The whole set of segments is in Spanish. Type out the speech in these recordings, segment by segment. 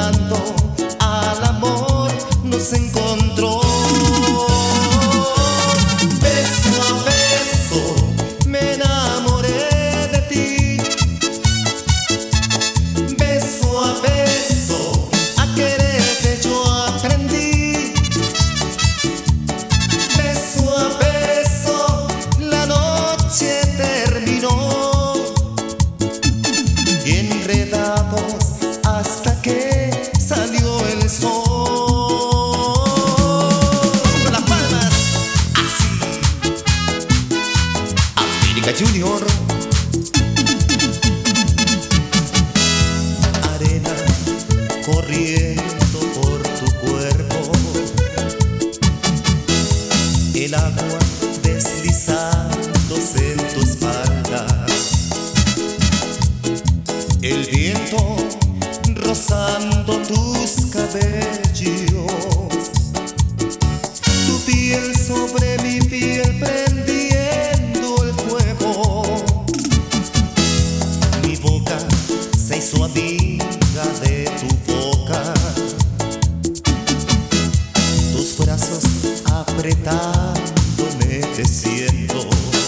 jugando al amor nos encontró. Beso a beso me enamoré de ti. Beso a beso a quererte yo aprendí. Beso a beso la noche terminó. Y enredados hasta que salió el sol. Con las palmas así. América Junior. Arena corriendo por tu cuerpo. El agua deslizándose en tu espalda. El viento rozando tus cabellos, tu piel sobre mi piel prendiendo el fuego. Mi boca se hizo amiga de tu boca, tus brazos apretándome te siento.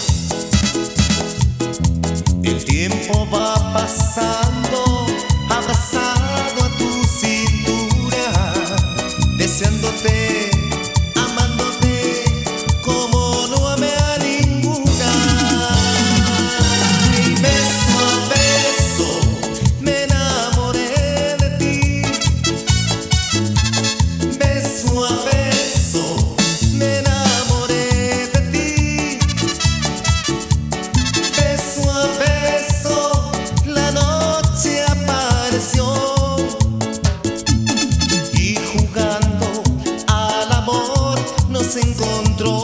El tiempo va pasando, abrazado a tu cintura, deseándote, amándote como no amé a ninguna. Y beso a beso me enamoré de ti. Beso a beso me enamoré de ti. Beso a beso la noche apareció. Y jugando al amor nos encontró.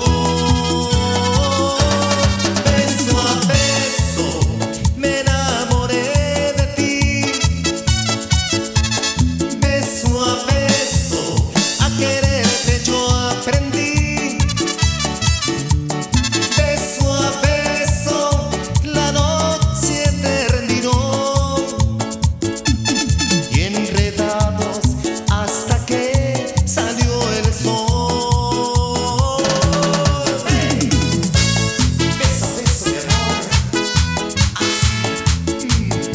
Beso a beso me enamoré de ti. Beso a beso a quererte yo aprendí. Beso a beso la noche terminó. Y enredados hasta que salió el sol. ¡Hey! Beso a beso mi amor, así.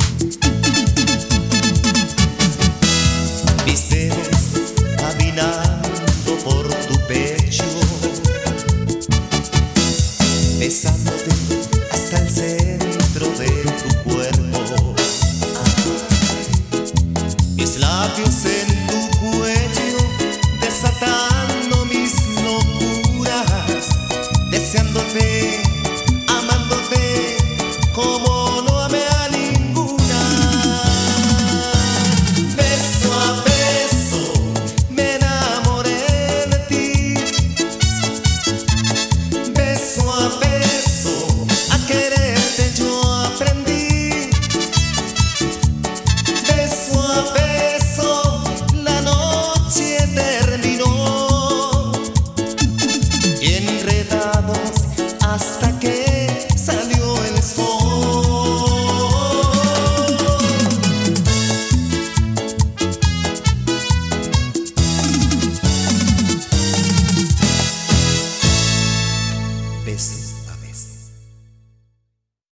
Mis dedos caminando por tu pecho, besándote hasta el centro de tu cuerpo. Mis labios en tu cuello desatando mis locuras, deseándote, amándote como no amé a ninguna. Beso a beso me enamoré de ti. Beso a beso a quererte yo aprendí. Beso a beso la noche terminó. Y enredado